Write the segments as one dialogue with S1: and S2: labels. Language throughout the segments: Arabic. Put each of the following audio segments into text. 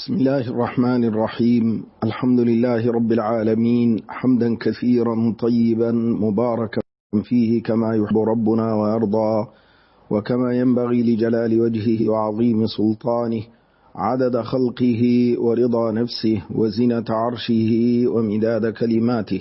S1: بسم الله الرحمن الرحيم. الحمد لله رب العالمين، حمدا كثيرا طيبا مباركا فيه كما يحب ربنا ويرضى، وكما ينبغي لجلال وجهه وعظيم سلطانه، عدد خلقه ورضا نفسه وزنة عرشه ومداد كلماته.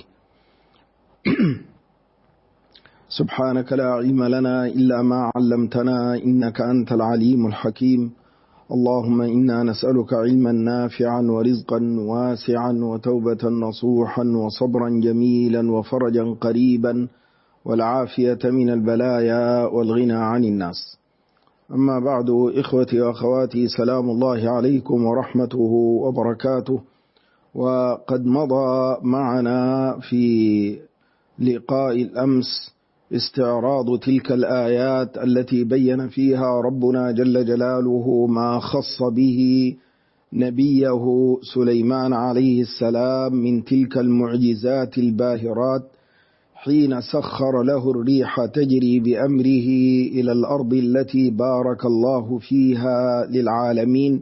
S1: سبحانك لا علم لنا إلا ما علمتنا إنك أنت العليم الحكيم. اللهم إنا نسألك علما نافعا ورزقا واسعا وتوبة نصوحا وصبرا جميلا وفرجا قريبا والعافية من البلايا والغنى عن الناس. أما بعد، إخوتي وأخواتي، سلام الله عليكم ورحمته وبركاته. وقد مضى معنا في لقاء الأمس استعراض تلك الآيات التي بين فيها ربنا جل جلاله ما خص به نبيه سليمان عليه السلام من تلك المعجزات الباهرات، حين سخر له الريح تجري بأمره إلى الأرض التي بارك الله فيها للعالمين،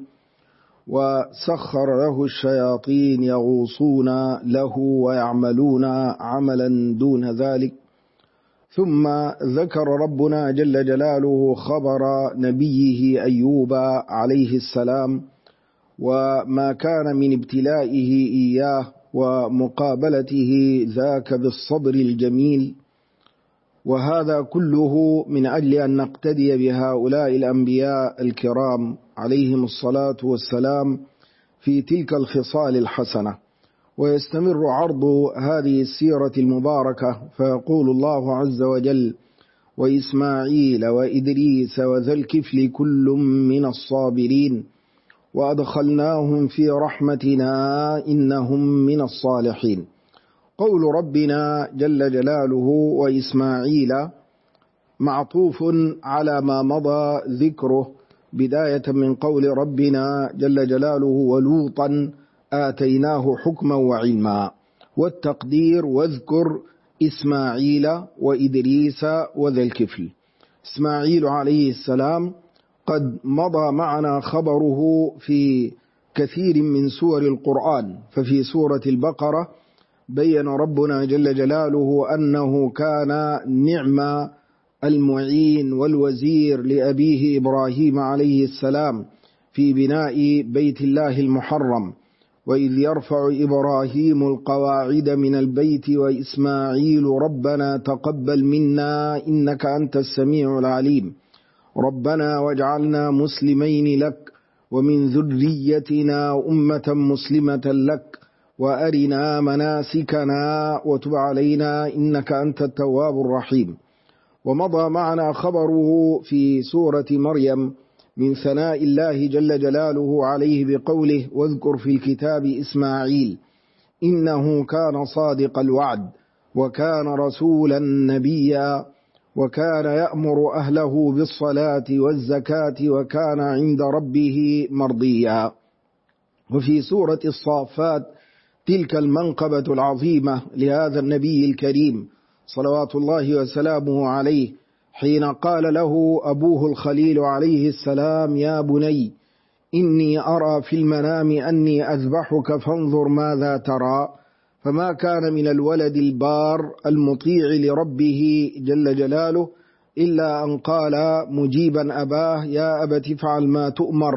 S1: وسخر له الشياطين يغوصون له ويعملون عملا دون ذلك. ثم ذكر ربنا جل جلاله خبر نبيه أيوب عليه السلام وما كان من ابتلائه إياه ومقابلته ذاك بالصبر الجميل، وهذا كله من أجل أن نقتدي بهؤلاء الأنبياء الكرام عليهم الصلاة والسلام في تلك الخصال الحسنة. ويستمر عرض هذه السيرة المباركة، فيقول الله عز وجل: وإسماعيل وإدريس وذا الكفل كل من الصابرين وأدخلناهم في رحمتنا إنهم من الصالحين. قول ربنا جل جلاله وإسماعيل معطوف على ما مضى ذكره، بداية من قول ربنا جل جلاله: ولوطا آتيناه حكما وعلما، والتقدير: واذكر إسماعيل وإدريس وذا الكفل. إسماعيل عليه السلام قد مضى معنا خبره في كثير من سور القرآن، ففي سورة البقرة بين ربنا جل جلاله أنه كان نعم المعين والوزير لأبيه إبراهيم عليه السلام في بناء بيت الله المحرم، وإذ يرفع إبراهيم القواعد من البيت وإسماعيل ربنا تقبل منا إنك أنت السميع العليم، ربنا واجعلنا مسلمين لك ومن ذريتنا أمة مسلمة لك وأرنا مناسكنا وتب علينا إنك أنت التواب الرحيم. ومضى معنا خبره في سورة مريم من ثناء الله جل جلاله عليه بقوله: واذكر في الكتاب إسماعيل إنه كان صادق الوعد وكان رسولا نبيا وكان يأمر أهله بالصلاة والزكاة وكان عند ربه مرضيا. وفي سورة الصافات تلك المنقبة العظيمة لهذا النبي الكريم صلوات الله وسلامه عليه، حين قال له أبوه الخليل عليه السلام: يا بني إني أرى في المنام أني أذبحك فانظر ماذا ترى، فما كان من الولد البار المطيع لربه جل جلاله إلا أن قال مجيبا أباه: يا أبت افعل ما تؤمر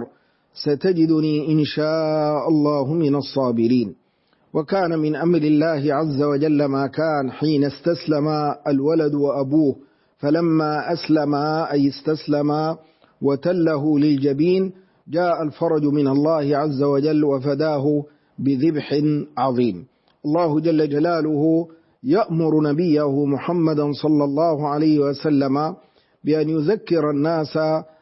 S1: ستجدني إن شاء الله من الصابرين. وكان من أمر الله عز وجل ما كان حين استسلم الولد وأبوه، فلما أسلم أي استسلم وتله للجبين جاء الفرج من الله عز وجل وفداه بذبح عظيم. الله جل جلاله يأمر نبيه محمدا صلى الله عليه وسلم بأن يذكر الناس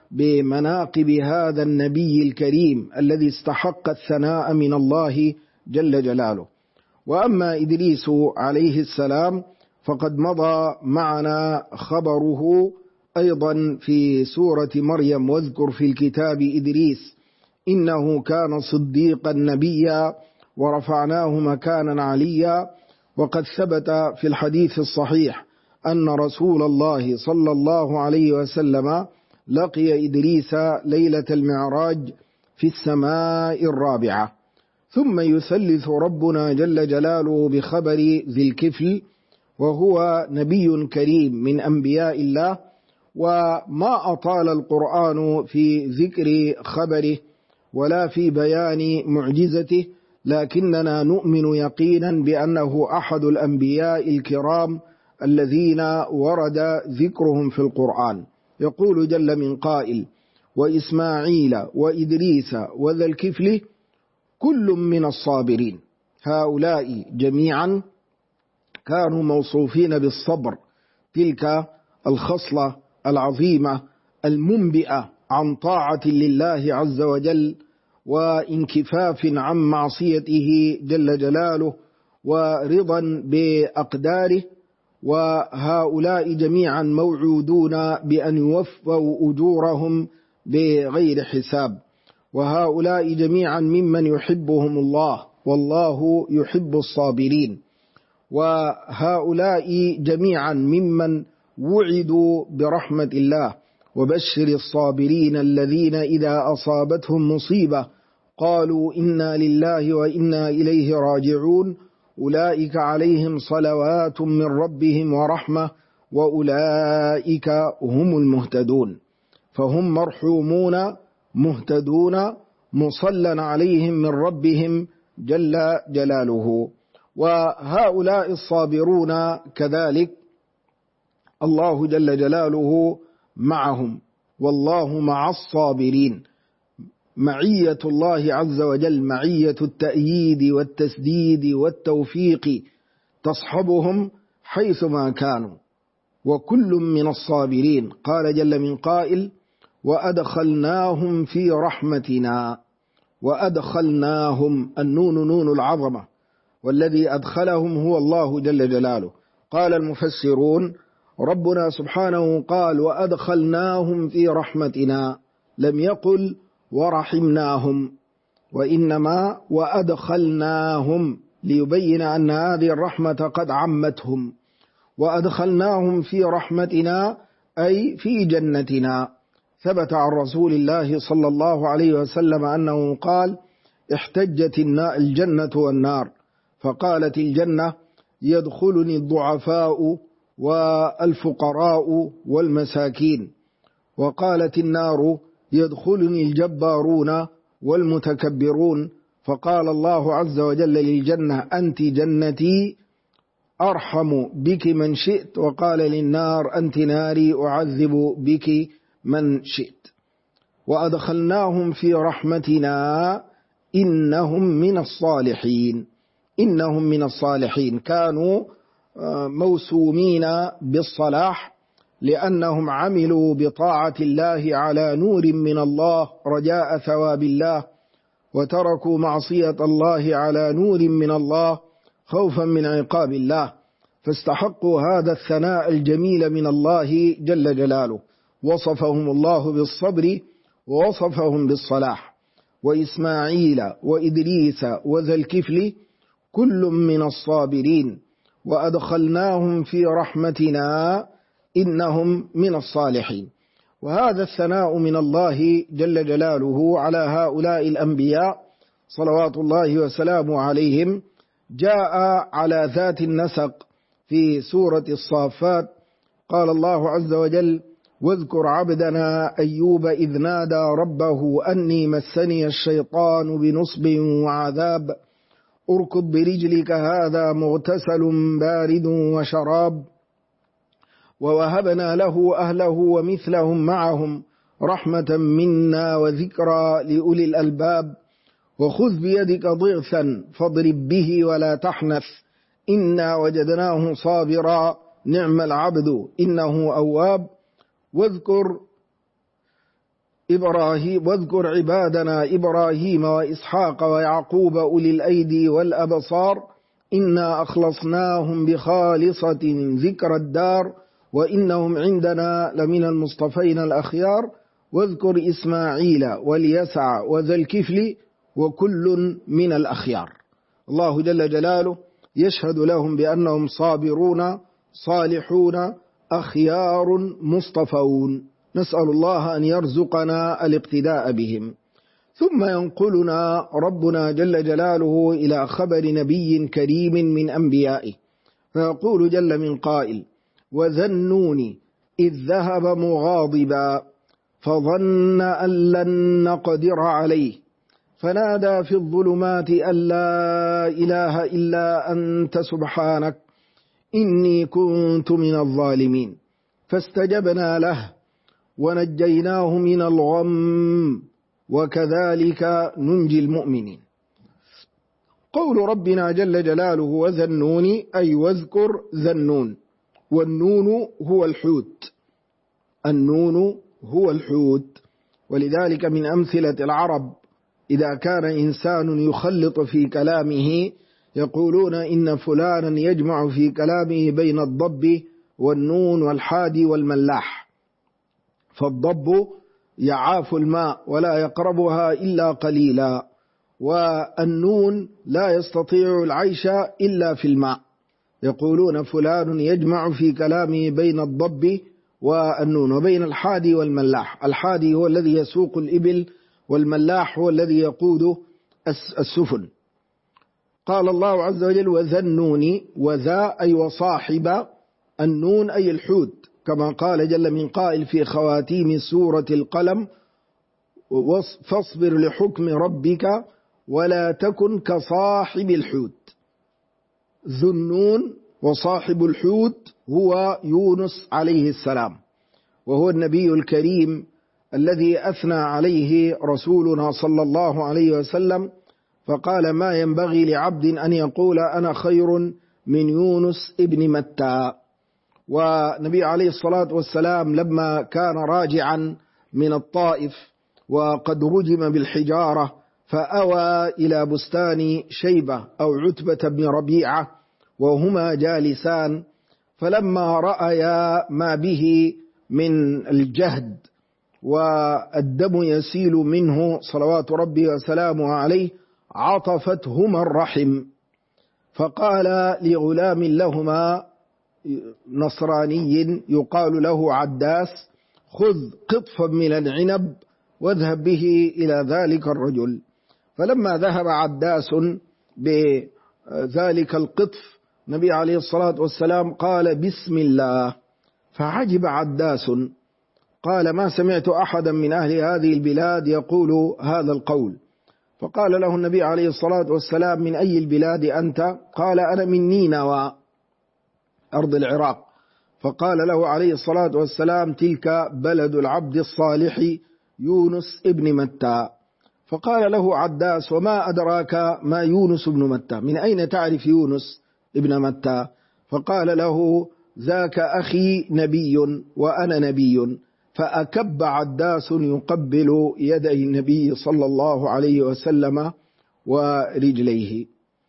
S1: بمناقب هذا النبي الكريم الذي استحق الثناء من الله جل جلاله. وأما إدريس عليه السلام فقد مضى معنا خبره أيضا في سورة مريم: واذكر في الكتاب إدريس إنه كان صديقا نبيا ورفعناه مكانا عليا. وقد ثبت في الحديث الصحيح أن رسول الله صلى الله عليه وسلم لقي إدريس ليلة المعراج في السماء الرابعة. ثم يثلث ربنا جل جلاله بخبر ذي الكفل، وهو نبي كريم من أنبياء الله، وما أطال القرآن في ذكر خبره ولا في بيان معجزته، لكننا نؤمن يقينا بأنه أحد الأنبياء الكرام الذين ورد ذكرهم في القرآن. يقول جل من قائل: وإسماعيل وإدريس وذا الكفل كل من الصابرين. هؤلاء جميعا كانوا موصوفين بالصبر، تلك الخصلة العظيمة المنبئة عن طاعة لله عز وجل وانكفاف عن معصيته جل جلاله ورضا بأقداره. وهؤلاء جميعا موعودون بأن يوفوا أجورهم بغير حساب، وهؤلاء جميعا ممن يحبهم الله، والله يحب الصابرين. وهؤلاء جميعا ممن وعدوا برحمة الله. وبشر الصابرين الذين إذا أصابتهم مصيبة قالوا إنا لله وإنا إليه راجعون أولئك عليهم صلوات من ربهم ورحمة وأولئك هم المهتدون. فهم مرحومون مهتدون مصلى عليهم من ربهم جل جلاله. وهؤلاء الصابرون كذلك الله جل جلاله معهم، والله مع الصابرين. معية الله عز وجل معية التأييد والتسديد والتوفيق تصحبهم حيثما كانوا، وكل من الصابرين. قال جل من قائل: وأدخلناهم في رحمتنا. وأدخلناهم، النون نون العظمة، والذي أدخلهم هو الله جل جلاله. قال المفسرون: ربنا سبحانه قال: وأدخلناهم في رحمتنا، لم يقل ورحمناهم، وإنما وأدخلناهم ليبين أن هذه الرحمة قد عمتهم. وأدخلناهم في رحمتنا أي في جنتنا. ثبت عن رسول الله صلى الله عليه وسلم أنه قال: احتجت الجنة والنار، فقالت الجنة: يدخلني الضعفاء والفقراء والمساكين. وقالت النار: يدخلني الجبارون والمتكبرون. فقال الله عز وجل للجنة: أنت جنتي أرحم بك من شئت. وقال للنار: أنت ناري أعذب بك من شئت. وأدخلناهم في رحمتنا إنهم من الصالحين. إنهم من الصالحين، كانوا موسومين بالصلاح لأنهم عملوا بطاعة الله على نور من الله رجاء ثواب الله، وتركوا معصية الله على نور من الله خوفا من عقاب الله، فاستحقوا هذا الثناء الجميل من الله جل جلاله. وصفهم الله بالصبر ووصفهم بالصلاح. وإسماعيل وإدريس وذا الكفل كل من الصابرين وأدخلناهم في رحمتنا إنهم من الصالحين. وهذا الثناء من الله جل جلاله على هؤلاء الأنبياء صلوات الله وسلامه عليهم جاء على ذات النسق في سورة الصافات. قال الله عز وجل: واذكر عبدنا أيوب إذ نادى ربه أني مسني الشيطان بنصب وعذاب اركض برجلك هذا مغتسل بارد وشراب ووهبنا له أهله ومثلهم معهم رحمة منا وذكرى لأولي الألباب وخذ بيدك ضغثا فاضرب به ولا تحنث إنا وجدناه صابرا نعم العبد إنه أواب واذكر عبادنا إبراهيم وإسحاق ويعقوب أولي الأيدي والأبصار إنا أخلصناهم بخالصة ذكر الدار وإنهم عندنا لمن المصطفين الأخيار واذكر إسماعيل واليسع وذا الكفل وكل من الأخيار. الله جل جلاله يشهد لهم بأنهم صابرون صالحون أخيار مصطفون. نسأل الله أن يرزقنا الاقتداء بهم. ثم ينقلنا ربنا جل جلاله إلى خبر نبي كريم من أنبيائه، فيقول جل من قائل: وذا النون إذ ذهب مغاضبا فظن أن لن نقدر عليه فنادى في الظلمات أن لا إله إلا أنت سبحانك إني كنت من الظالمين، فاستجبنا له ونجيناه من الغم وكذلك ننجي المؤمنين. قول ربنا جل جلاله وذا النون أي واذكر ذا النون، والنون هو الحوت، النون هو الحوت. ولذلك من أمثلة العرب إذا كان إنسان يخلط في كلامه يقولون إن فلانا يجمع في كلامه بين الضب والنون والحادي والملاح، فالضب يعاف الماء ولا يقربها إلا قليلا، والنون لا يستطيع العيش إلا في الماء. يقولون فلان يجمع في كلامه بين الضب والنون وبين الحادي والملاح. الحادي هو الذي يسوق الإبل، والملاح هو الذي يقود السفن. قال الله عز وجل وذا النون، وذا أي وصاحب، النون أي الحوت، كما قال جل من قائل في خواتيم سورة القلم: فاصبر لحكم ربك ولا تكن كصاحب الحوت. ذو النون وصاحب الحوت هو يونس عليه السلام، وهو النبي الكريم الذي أثنى عليه رسولنا صلى الله عليه وسلم، فقال: ما ينبغي لعبد أن يقول أنا خير من يونس ابن متى. ونبي عليه الصلاة والسلام لما كان راجعا من الطائف وقد رجم بالحجارة فأوى إلى بستان شيبة أو عتبة بن ربيعة وهما جالسان، فلما رأيا ما به من الجهد والدم يسيل منه صلوات ربي وسلامه عليه عطفتهما الرحم، فقال لغلام لهما نصراني يقال له عداس: خذ قطفا من العنب واذهب به إلى ذلك الرجل. فلما ذهب عداس بذلك القطف النبي عليه الصلاة والسلام قال: بسم الله. فعجب عداس، قال: ما سمعت أحدا من أهل هذه البلاد يقول هذا القول. فقال له النبي عليه الصلاة والسلام: من أي البلاد أنت؟ قال: أنا من نينوى أرض العراق. فقال له عليه الصلاة والسلام: تلك بلد العبد الصالح يونس ابن متى. فقال له عداس: وما أدراك ما يونس ابن متى؟ من أين تعرف يونس ابن متى؟ فقال له: ذاك أخي نبي وأنا نبي. فأكب عداس يقبل يدي النبي صلى الله عليه وسلم ورجليه.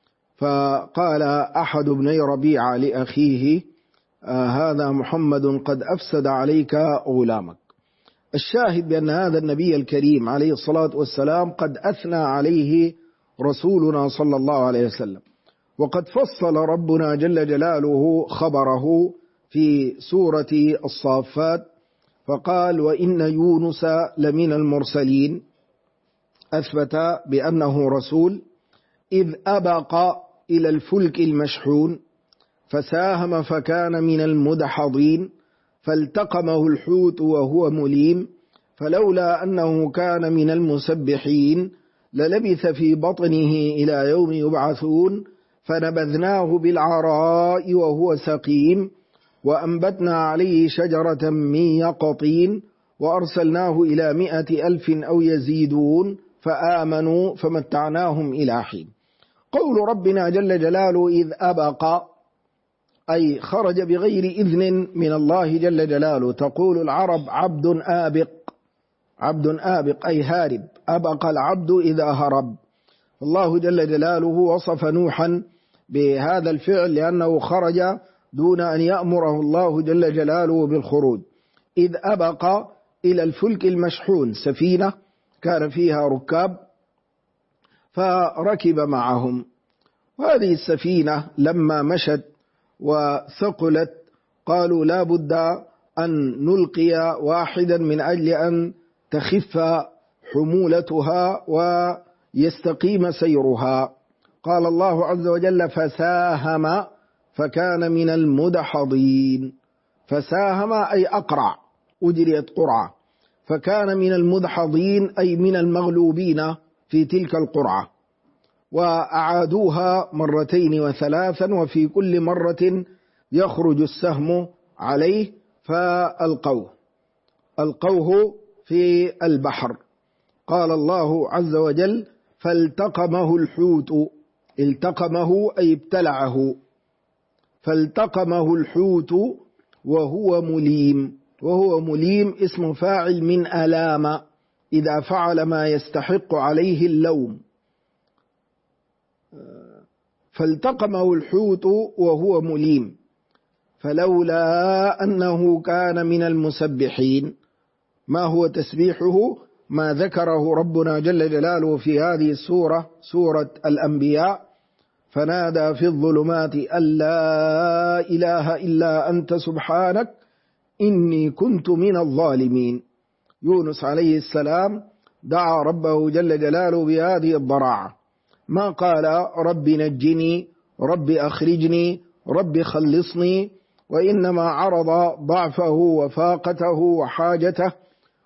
S1: فقال أحد ابني ربيعة لأخيه: هذا محمد قد أفسد عليك غلامك. الشاهد بأن هذا النبي الكريم عليه الصلاة والسلام قد أثنى عليه رسولنا صلى الله عليه وسلم، وقد فصل ربنا جل جلاله خبره في سورة الصافات فقال: وإن يونس لمن المرسلين، أثبت بأنه رسول، إذ أبق إلى الفلك المشحون فساهم فكان من المدحضين فالتقمه الحوت وهو مليم فلولا أنه كان من المسبحين للبث في بطنه إلى يوم يبعثون فنبذناه بالعراء وهو سقيم وأنبتنا عليه شجرة من يقطين وأرسلناه إلى 100,000 أو يزيدون فآمنوا فمتعناهم إلى حين. قول ربنا جل جلاله إذ أبق أي خرج بغير إذن من الله جل جلاله. تقول العرب عبد آبق، عبد آبق أي هارب، أبق العبد إذا هرب. الله جل جلاله وصف نوحا بهذا الفعل لأنه خرج دون أن يأمره الله جل جلاله بالخروج. إذ أبق إلى الفلك المشحون، سفينة كان فيها ركاب فركب معهم، وهذه السفينة لما مشت وثقلت قالوا لا بد أن نلقي واحدا من أجل أن تخف حمولتها ويستقيم سيرها. قال الله عز وجل فساهم فكان من المدحضين. فساهم أي أقرع، أجريت قرعة، فكان من المدحضين أي من المغلوبين في تلك القرعة. وأعادوها مرتين و3، وفي كل مرة يخرج السهم عليه ألقوه في البحر. قال الله عز وجل فالتقمه الحوت. التقمه أي ابتلعه. فالتقمه الحوت وهو مليم. وهو مليم اسم فاعل من ألام، إذا فعل ما يستحق عليه اللوم. فالتقمه الحوت وهو مليم. فلولا أنه كان من المسبحين. ما هو تسبيحه؟ ما ذكره ربنا جل جلاله في هذه السورة، سورة الأنبياء: فنادى في الظلمات أن لا إله إلا أنت سبحانك إني كنت من الظالمين. يونس عليه السلام دعا ربه جل جلاله بهذه الضراعة، ما قال رب نجني، رب أخرجني، رب خلصني، وإنما عرض ضعفه وفاقته وحاجته،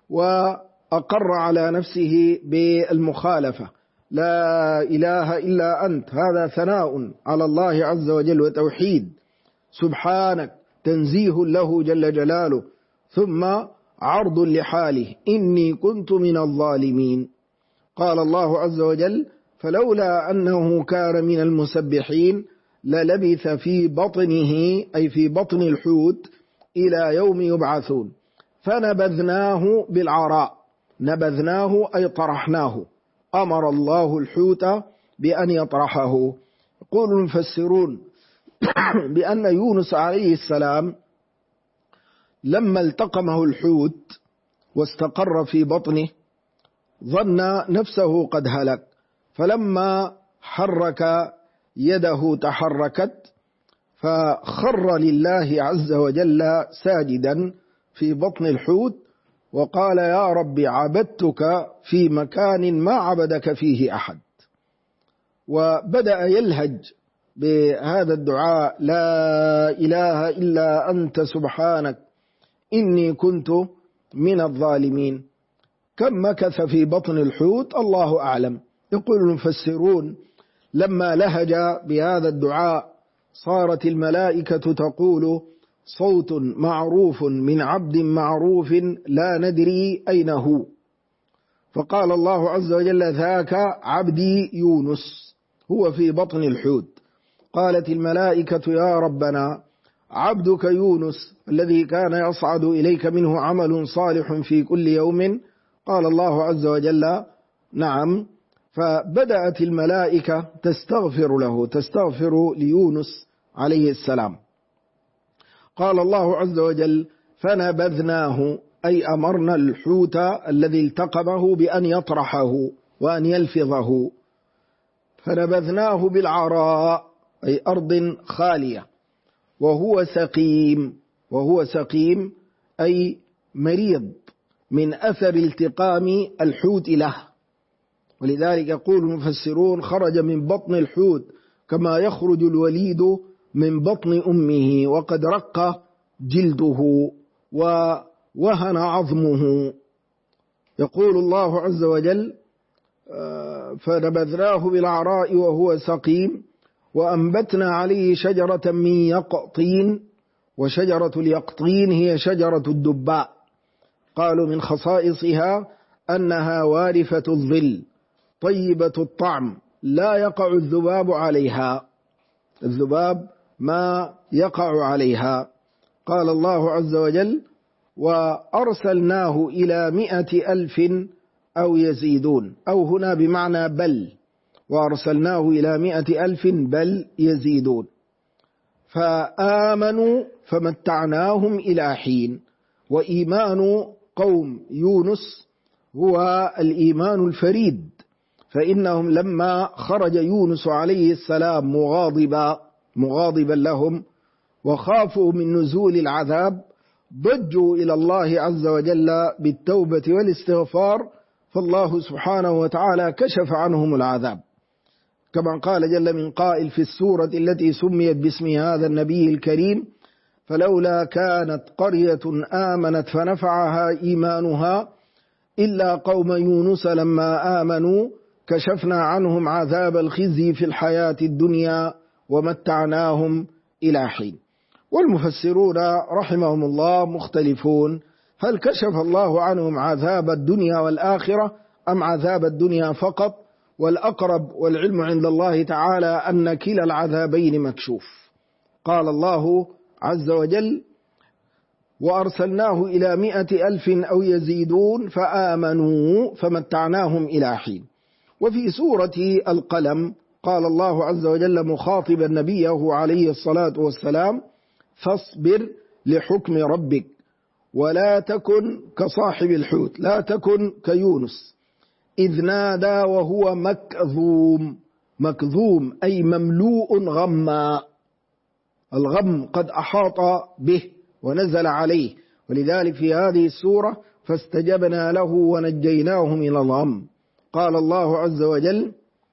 S1: وأقر على نفسه بالمخالفة. لا إله إلا أنت، هذا ثناء على الله عز وجل وتوحيد. سبحانك تنزيه له جل جلاله، ثم عرض لحاله: إني كنت من الظالمين. قال الله عز وجل فلولا أنه كان من المسبحين للبث في بطنه، أي في بطن الحوت، إلى يوم يبعثون. فنبذناه بالعراء. نبذناه أي طرحناه. أمر الله الحوت بأن يطرحه. يقول المفسرون بأن يونس عليه السلام لما التقمه الحوت واستقر في بطنه ظن نفسه قد هلك، فلما حرك يده تحركت، فخر لله عز وجل ساجدا في بطن الحوت، وقال يا رب عبدتك في مكان ما عبدك فيه أحد. وبدأ يلهج بهذا الدعاء: لا إله إلا أنت سبحانك إني كنت من الظالمين. كم مكث في بطن الحوت الله أعلم. يقول المفسرون لما لهج بهذا الدعاء صارت الملائكة تقول: صوت معروف من عبد معروف لا ندري أين هو. فقال الله عز وجل: ذاك عبدي يونس، هو في بطن الحوت. قالت الملائكة: يا ربنا عبدك يونس الذي كان يصعد إليك منه عمل صالح في كل يوم. قال الله عز وجل: نعم. فبدأت الملائكة تستغفر له، تستغفر ليونس عليه السلام. قال الله عز وجل: فنبذناه، أي أمرنا الحوت الذي التقمه بأن يطرحه وأن يلفظه. فنبذناه بالعراء، أي أرض خالية، وهو سقيم. وهو سقيم أي مريض من أثر التقام الحوت له. ولذلك يقول المفسرون: خرج من بطن الحوت كما يخرج الوليد من بطن أمه، وقد رق جلده ووهن عظمه. يقول الله عز وجل: فنبذناه بالعراء وهو سقيم وأنبتنا عليه شجرة من يقطين. وشجرة اليقطين هي شجرة الدباء. قالوا من خصائصها أنها وارفة الظل طيبة الطعم، لا يقع الذباب عليها. الذباب ما يقع عليها. قال الله عز وجل: وأرسلناه إلى 100,000 أو يزيدون، أو هنا بمعنى بل، وأرسلناه إلى 100,000 بل يزيدون. فآمنوا فمتعناهم إلى حين. وإيمان قوم يونس هو الإيمان الفريد، فإنهم لما خرج يونس عليه السلام مغاضبا لهم وخافوا من نزول العذاب، ضجوا إلى الله عز وجل بالتوبة والاستغفار، فالله سبحانه وتعالى كشف عنهم العذاب، كما قال جل من قائل في السورة التي سميت باسم هذا النبي الكريم: فلولا كانت قرية آمنت فنفعها إيمانها إلا قوم يونس لما آمنوا كشفنا عنهم عذاب الخزي في الحياة الدنيا ومتعناهم إلى حين. والمفسرون رحمهم الله مختلفون: هل كشف الله عنهم عذاب الدنيا والآخرة أم عذاب الدنيا فقط؟ والأقرب والعلم عند الله تعالى أن كلا العذابين مكشوف. قال الله عز وجل: وأرسلناه إلى 100,000 أو يزيدون فآمنوا فمتعناهم إلى حين. وفي سورة القلم قال الله عز وجل مخاطبا نبيه عليه الصلاة والسلام: فاصبر لحكم ربك ولا تكن كصاحب الحوت، لا تكن كيونس إذ نادى وهو مكظوم. مكظوم أي مملوء غما، الغم قد أحاط به ونزل عليه، ولذلك في هذه السورة فاستجبنا له ونجيناه من الغم. قال الله عز وجل: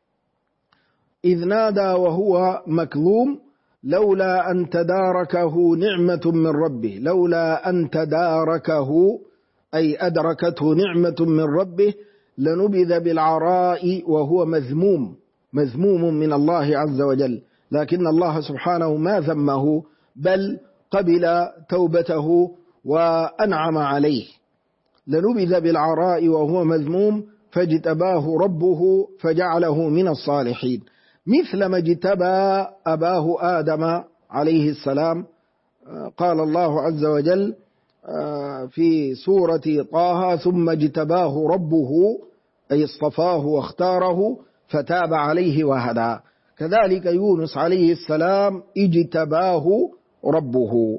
S1: إذ نادى وهو مكظوم لولا أن تداركه نعمة من ربه. لولا أن تداركه أي أدركته نعمة من ربه لنبذ بالعراء وهو مذموم، مذموم من الله عز وجل، لكن الله سبحانه ما ذمه بل قبل توبته وأنعم عليه. لنبذ بالعراء وهو مذموم فاجتباه ربه فجعله من الصالحين، مثل ما اجتبى أباه آدم عليه السلام. قال الله عز وجل في سورة طه: ثم اجتباه ربه أي اصطفاه واختاره فتاب عليه وهدى. كذلك يونس عليه السلام اجتباه ربه.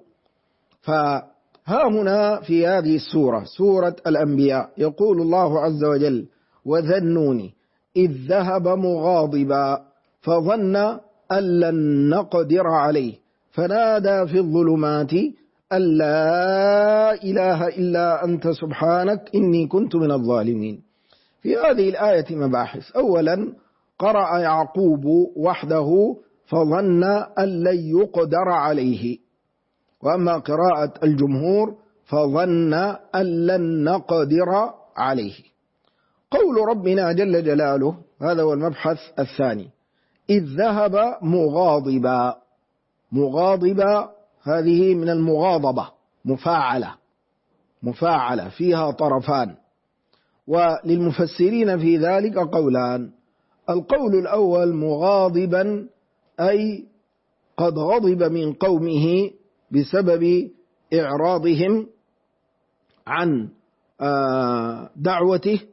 S1: فها هنا في هذه السورة، سورة الأنبياء، يقول الله عز وجل: وذا النون إذ ذهب مغاضبا فظن أن لن نقدر عليه فنادى في الظلمات أن لا إله إلا أنت سبحانك إني كنت من الظالمين. في هذه الآية مباحث. أولا، قرأ يعقوب وحده فظن أن لن يقدر عليه، وأما قراءة الجمهور فظن أن لن نقدر عليه. قول ربنا جل جلاله، هذا هو المبحث الثاني: إذ ذهب مغاضبا. مغاضبا هذه من المغاضبة، مفاعلة فيها طرفان، وللمفسرين في ذلك قولان. القول الأول: مغاضبا أي قد غضب من قومه بسبب إعراضهم عن دعوته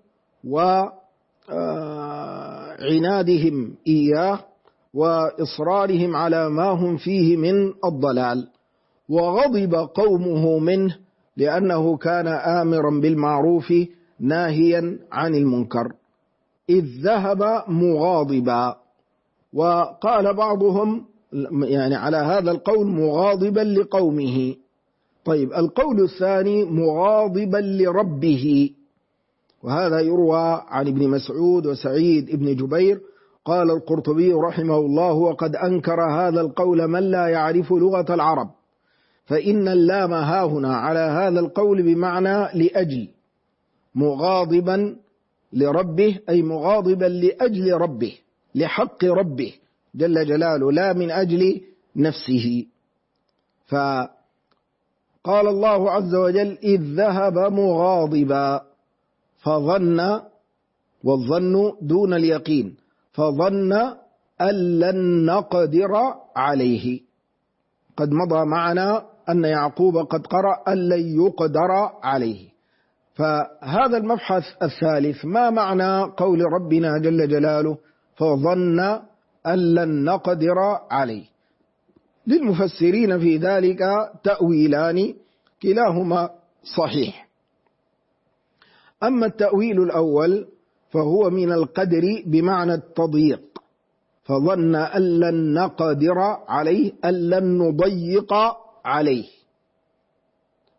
S1: وعنادهم إياه وإصرارهم على ما هم فيه من الضلال، وغضب قومه منه لأنه كان آمرا بالمعروف ناهيا عن المنكر. إذ ذهب مغاضبا. وقال بعضهم يعني على هذا القول مغاضبا لقومه. طيب، القول الثاني مغاضبا لربه، وهذا يروى عن ابن مسعود وسعيد بن جبير. قال القرطبي رحمه الله: وقد أنكر هذا القول من لا يعرف لغة العرب، فإن اللام هاهنا على هذا القول بمعنى لأجل. مغاضبا لربه أي مغاضبا لأجل ربه، لحق ربه جل جلاله، لا من أجل نفسه. فقال الله عز وجل: إذ ذهب مغاضبا فظن، والظن دون اليقين، فظن أن لن نقدر عليه. قد مضى معنا أن يعقوب قد قرأ أن لن يقدر عليه. فهذا المبحث الثالث: ما معنى قول ربنا جل جلاله فظن أن لن نقدر عليه؟ للمفسرين في ذلك تأويلان كلاهما صحيح. أما التأويل الأول فهو من القدر بمعنى التضييق، فظن أن لن نقدر عليه، أن لن نضيق عليه،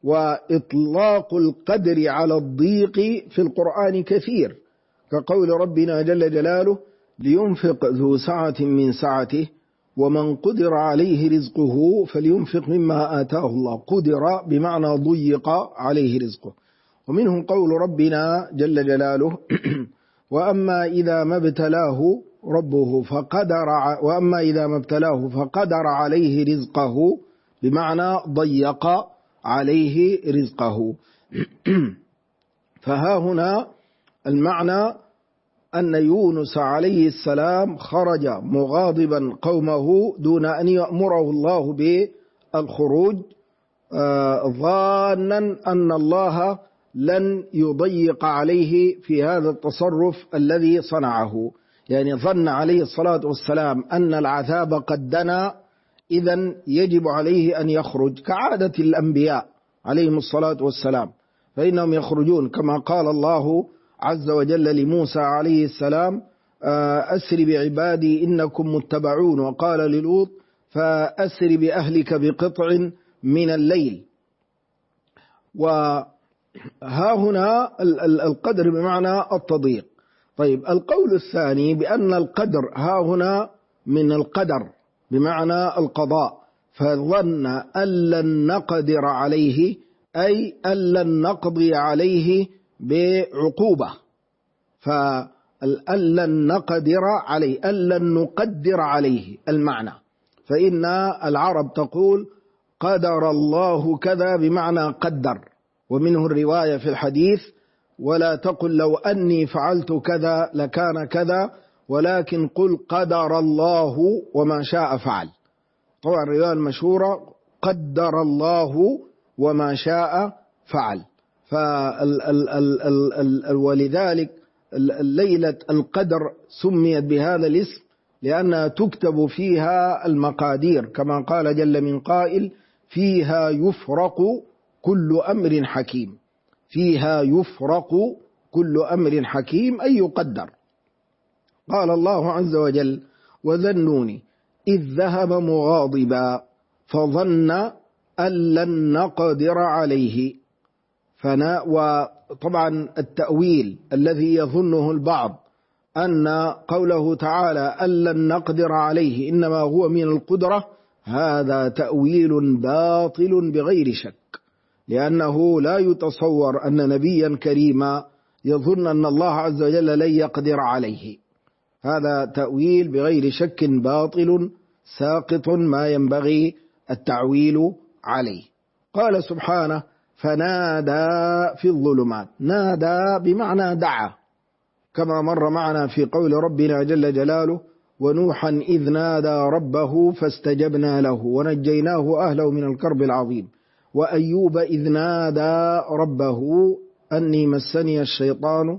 S1: وإطلاق القدر على الضيق في القرآن كثير، كقول ربنا جل جلاله: لينفق ذو سعة من سعته ومن قدر عليه رزقه فلينفق مما آتاه الله. قدر بمعنى ضيق عليه رزقه. ومنهم قول ربنا جل جلاله: وأما إذا ما ابتلاه ربه فقدر عليه رزقه، بمعنى ضيق عليه رزقه. فها هنا المعنى أن يونس عليه السلام خرج مغاضبا قومه دون أن يأمره الله بالخروج، ظانا أن الله لن يضيق عليه في هذا التصرف الذي صنعه. يعني ظن عليه الصلاة والسلام أن العذاب قد دنا، إذن يجب عليه أن يخرج كعادة الأنبياء عليهم الصلاة والسلام، فإنهم يخرجون كما قال الله عز وجل لموسى عليه السلام: أسر بعبادي إنكم متبعون. وقال للوط: فأسر بأهلك بقطع من الليل. وها هنا القدر بمعنى التضييق. طيب، القول الثاني بأن القدر ها هنا من القدر بمعنى القضاء، فظن أن لن نقدر عليه، أي أن لن نقضي عليه بعقوبة، فأن لن نقدر عليه، أن لن نقدر عليه المعنى. فإن العرب تقول: قدر الله كذا، بمعنى قدر. ومنه الرواية في الحديث: ولا تقل لو أني فعلت كذا لكان كذا، ولكن قل قدر الله وما شاء فعل. طبعا الرواية المشهورة: قدر الله وما شاء فعل. ولذلك ليلة القدر سميت بهذا الاسم لأنها تكتب فيها المقادير، كما قال جل من قائل: فيها يفرق كل أمر حكيم. فيها يفرق كل أمر حكيم، أي يقدر. قال الله عز وجل: وذا النون إذ ذهب مغاضبا فظن أن لن نقدر عليه. وطبعا التأويل الذي يظنه البعض أن قوله تعالى أن لن نقدر عليه إنما هو من القدرة، هذا تأويل باطل بغير شك، لأنه لا يتصور أن نبيا كريما يظن أن الله عز وجل لن يقدر عليه. هذا تأويل بغير شك باطل ساقط، ما ينبغي التعويل عليه. قال سبحانه: فنادى في الظلمات. نادى بمعنى دعا، كما مر معنا في قول ربنا جل جلاله: ونوحا إذ نادى ربه فاستجبنا له ونجيناه وأهله من الكرب العظيم. وأيوب إذ نادى ربه أني مسني الشيطان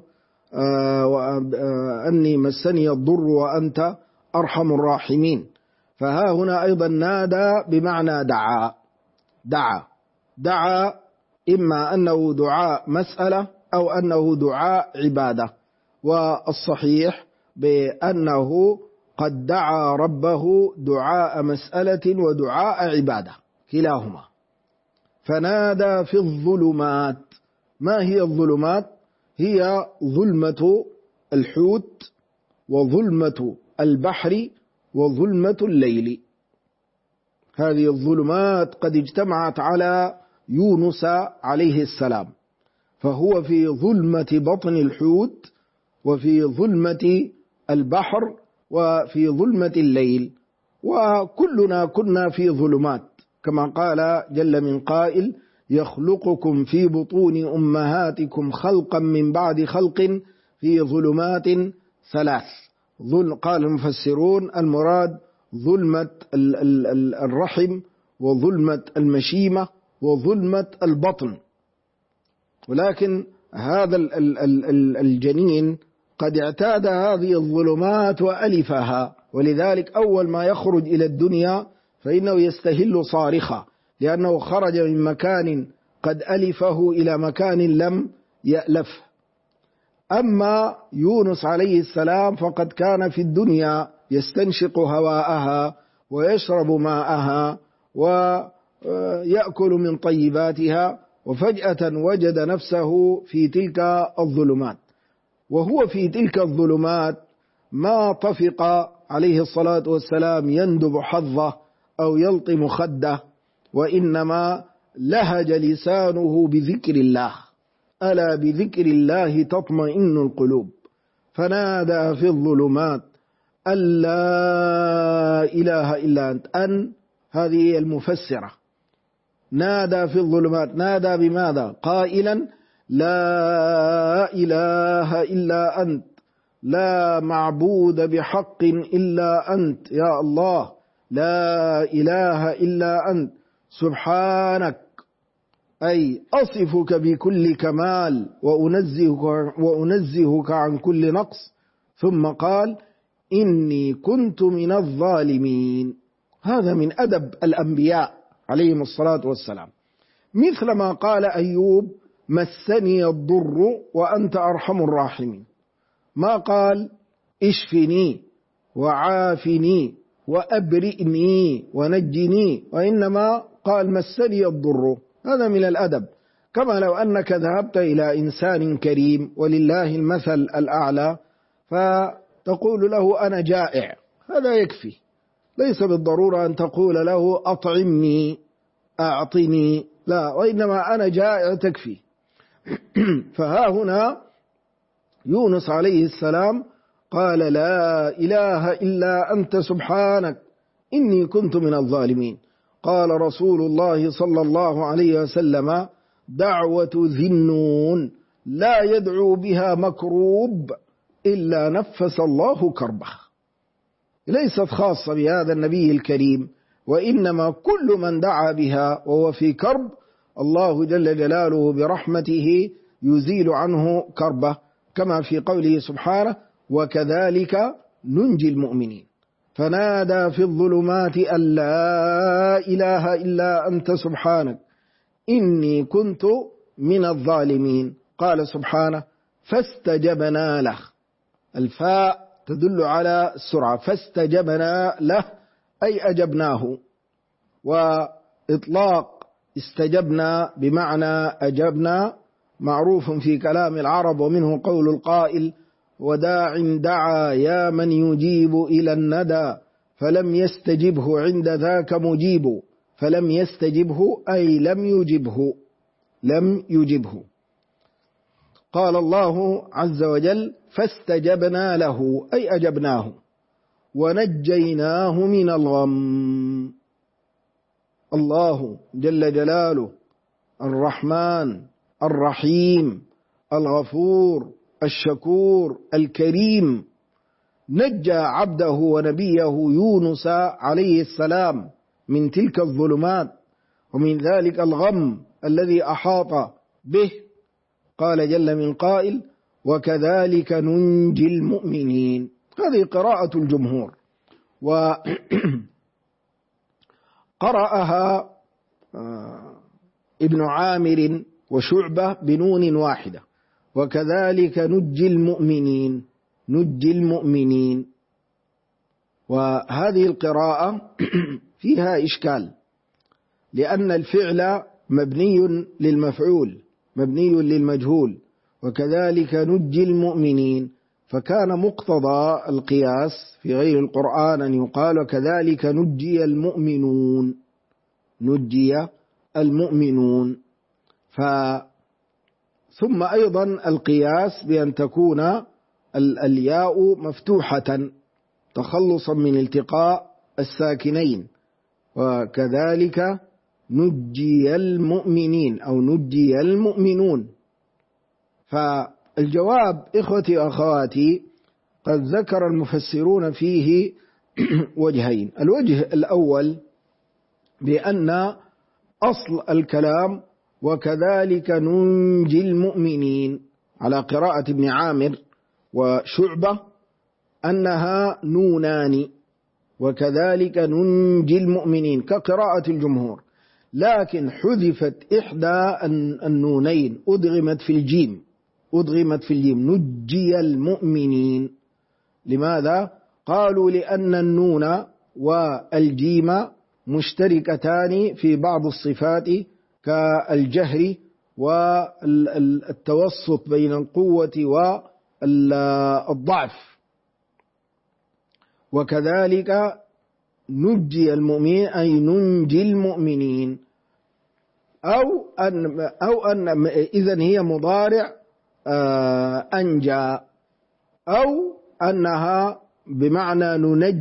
S1: أني مسني الضر وأنت أرحم الراحمين. فها هنا أيضا نادى بمعنى دعا إما أنه دعاء مسألة أو أنه دعاء عبادة، والصحيح بأنه قد دعا ربه دعاء مسألة ودعاء عبادة كلاهما. فنادى في الظلمات. ما هي الظلمات؟ هي ظلمة الحوت وظلمة البحر وظلمة الليل. هذه الظلمات قد اجتمعت على يونس عليه السلام، فهو في ظلمة بطن الحوت وفي ظلمة البحر وفي ظلمة الليل، وكلنا كنا في ظلمات، كما قال جل من قائل: يخلقكم في بطون أمهاتكم خلقا من بعد خلق في ظلمات ثلاث. قال المفسرون: المراد ظلمة الرحم وظلمة المشيمة وظلمة البطن. ولكن هذا الجنين قد اعتاد هذه الظلمات وألفها، ولذلك أول ما يخرج إلى الدنيا فإنه يستهل صارخا، لأنه خرج من مكان قد ألفه إلى مكان لم يألفه. أما يونس عليه السلام فقد كان في الدنيا يستنشق هواءها ويشرب ماءها ويأكل من طيباتها، وفجأة وجد نفسه في تلك الظلمات، وهو في تلك الظلمات ما طفق عليه الصلاة والسلام يندب حظه أو يلطم خده، وإنما لهج لسانه بذكر الله، ألا بذكر الله تطمئن القلوب، فنادى في الظلمات أن لا إله إلا أنت. أن هذه المفسرة، نادى في الظلمات، نادى بماذا؟ قائلا لا إله إلا أنت، لا معبود بحق إلا أنت يا الله، لا إله إلا أنت سبحانك، أي أصفك بكل كمال وأنزهك عن كل نقص. ثم قال إني كنت من الظالمين. هذا من أدب الأنبياء عليهم الصلاة والسلام، مثلما قال أيوب مسني الضر وأنت أرحم الراحمين، ما قال اشفني وعافني وأبرئني ونجني، وإنما قال مسني الضر. هذا من الأدب. كما لو أنك ذهبت إلى إنسان كريم ولله المثل الأعلى فتقول له أنا جائع، هذا يكفي، ليس بالضرورة أن تقول له أطعمني أعطني، لا، وإنما أنا جائع تكفي. فها هنا يونس عليه السلام قال لا إله إلا أنت سبحانك إني كنت من الظالمين. قال رسول الله صلى الله عليه وسلم دعوة ذي النون لا يدعو بها مكروب إلا نفس الله كربه. ليست خاصة بهذا النبي الكريم، وإنما كل من دعا بها وهو في كرب الله جل جلاله برحمته يزيل عنه كربه، كما في قوله سبحانه وكذلك ننجي المؤمنين. فنادى في الظلمات أن لا إله إلا أنت سبحانك إني كنت من الظالمين. قال سبحانه فاستجبنا له، الفاء تدل على السرعة، فاستجبنا له أي أجبناه، وإطلاق استجبنا بمعنى أجبنا معروف في كلام العرب، ومنه قول القائل وداع دعا يا من يجيب إلى الندى فلم يستجبه عند ذاك مجيب. فلم يستجبه أي لم يجبه. قال الله عز وجل فاستجبنا له أي أجبناه ونجيناه من الغم. الله جل جلاله الرحمن الرحيم الغفور الشكور الكريم نجى عبده ونبيه يونس عليه السلام من تلك الظلمات ومن ذلك الغم الذي أحاط به. قال جل من قائل وكذلك ننجي المؤمنين. هذه قراءة الجمهور، وقرأها ابن عامر وشعبة بنون واحدة، وكذلك نجي المؤمنين. وهذه القراءة فيها إشكال، لأن الفعل مبني للمفعول مبني للمجهول، وكذلك نجي المؤمنين، فكان مقتضى القياس في غير القرآن أن يقال وكذلك نجي المؤمنون. ثم أيضا القياس بأن تكون الياء مفتوحة تخلصا من التقاء الساكنين، وكذلك نجي المؤمنين أو نجي المؤمنون. فالجواب إخوتي وأخواتي قد ذكر المفسرون فيه وجهين. الوجه الأول بأن أصل الكلام وكذلك ننجي المؤمنين على قراءة ابن عامر وشعبة أنها نونان، وكذلك ننجي المؤمنين كقراءة الجمهور، لكن حذفت إحدى النونين أدغمت في الجيم نجي المؤمنين. لماذا؟ قالوا لأن النون والجيم مشتركتان في بعض الصفات كالجهر والتوسط بين القوة والضعف. وكذلك نجي المؤمنين أي ننجي المؤمنين، أو أن إذن هي مضارع أنجى، أو أنها بمعنى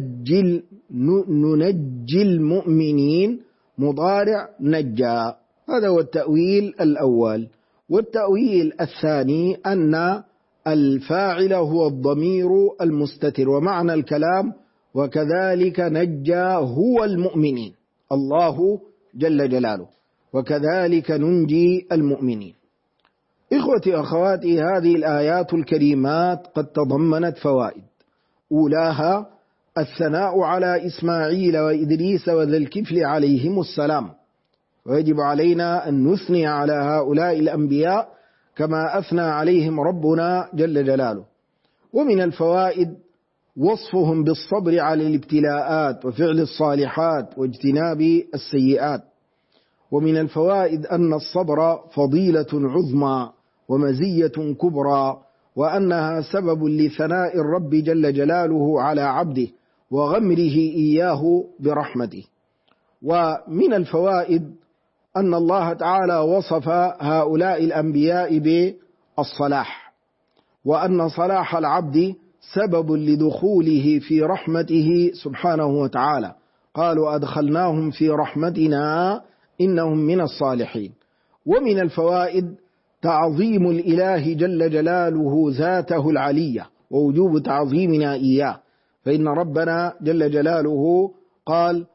S1: ننجي المؤمنين مضارع نجى. هذا هو التأويل الأول. والتأويل الثاني أن الفاعل هو الضمير المستتر، ومعنى الكلام وكذلك نجى هو المؤمنين، الله جل جلاله، وكذلك ننجي المؤمنين. إخوتي أخواتي، هذه الآيات الكريمات قد تضمنت فوائد. أولاها الثناء على إسماعيل وإدريس وذي الكفل عليهم السلام، ويجب علينا أن نثني على هؤلاء الأنبياء كما أثنى عليهم ربنا جل جلاله. ومن الفوائد وصفهم بالصبر على الابتلاءات وفعل الصالحات واجتناب السيئات. ومن الفوائد أن الصبر فضيلة عظمى ومزية كبرى، وأنها سبب لثناء الرب جل جلاله على عبده وغمره إياه برحمته. ومن الفوائد أن الله تعالى وصف هؤلاء الأنبياء بالصلاح، وأن صلاح العبد سبب لدخوله في رحمته سبحانه وتعالى. قالوا أدخلناهم في رحمتنا إنهم من الصالحين. ومن الفوائد تعظيم الإله جل جلاله ذاته العلية ووجوب تعظيمنا إياه، فإن ربنا جل جلاله قال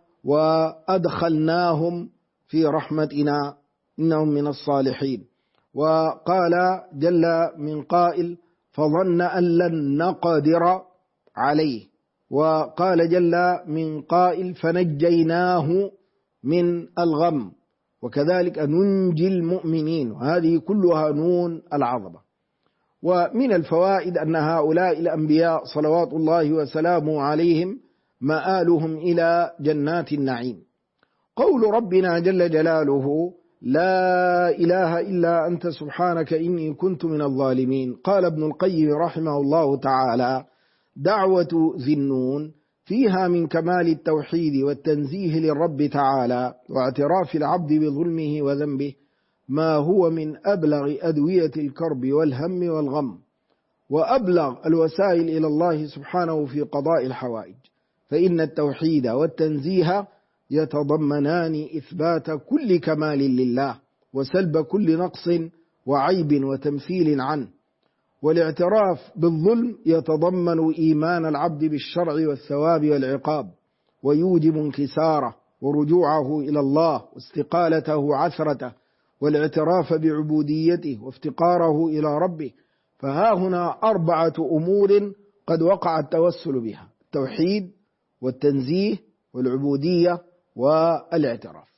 S1: وأدخلناهم في رحمتنا إنهم من الصالحين. وقال جل من قائل فظن أن لن نقدر عليه، وقال جل من قائل فنجيناه من الغم، وكذلك ننجي المؤمنين، وهذه كلها نون العظمة. ومن الفوائد أن هؤلاء الأنبياء صلوات الله وسلامه عليهم مآلهم إلى جنات النعيم. قول ربنا جل جلاله لا إله إلا أنت سبحانك إني كنت من الظالمين. قال ابن القيم رحمه الله تعالى دعوة ذي النون فيها من كمال التوحيد والتنزيه للرب تعالى واعتراف العبد بظلمه وذنبه ما هو من أبلغ أدوية الكرب والهم والغم، وأبلغ الوسائل إلى الله سبحانه في قضاء الحوائج. فإن التوحيد والتنزيه يتضمنان إثبات كل كمال لله وسلب كل نقص وعيب وتمثيل عنه، والاعتراف بالظلم يتضمن إيمان العبد بالشرع والثواب والعقاب، ويوجب انكساره ورجوعه إلى الله واستقالته عثرته والاعتراف بعبوديته وافتقاره إلى ربه. فها هنا 4 أمور قد وقع التوسل بها: التوحيد والتنزيه والعبودية والاعتراف.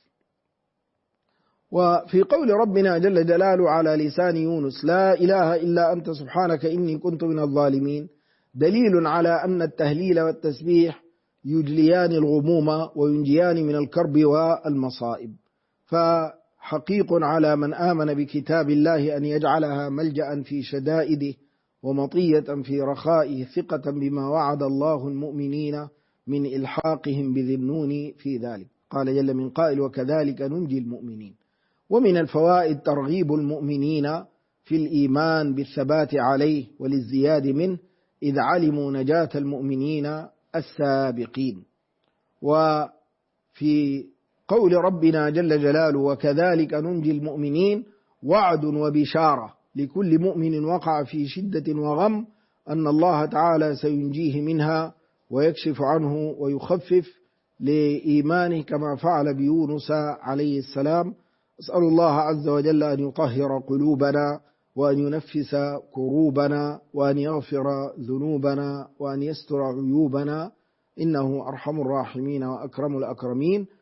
S1: وفي قول ربنا جل جلاله على لسان يونس لا إله إلا أنت سبحانك إني كنت من الظالمين دليل على أن التهليل والتسبيح يجليان الغموم وينجيان من الكرب والمصائب. فحقيق على من آمن بكتاب الله أن يجعلها ملجأ في شدائده ومطية في رخائه، ثقة بما وعد الله المؤمنين من إلحاقهم بذي النون في ذلك. قال جل من قائل وكذلك ننجي المؤمنين. ومن الفوائد ترغيب المؤمنين في الإيمان بالثبات عليه وللزياد منه، إذ علموا نجاة المؤمنين السابقين. وفي قول ربنا جل جلاله وكذلك ننجي المؤمنين وعد وبشارة لكل مؤمن وقع في شدة وغم أن الله تعالى سينجيه منها ويكشف عنه ويخفف لإيمانه كما فعل بيونس عليه السلام. أسأل الله عز وجل أن يطهر قلوبنا وأن ينفس كروبنا وأن يغفر ذنوبنا وأن يستر عيوبنا، إنه أرحم الراحمين وأكرم الأكرمين.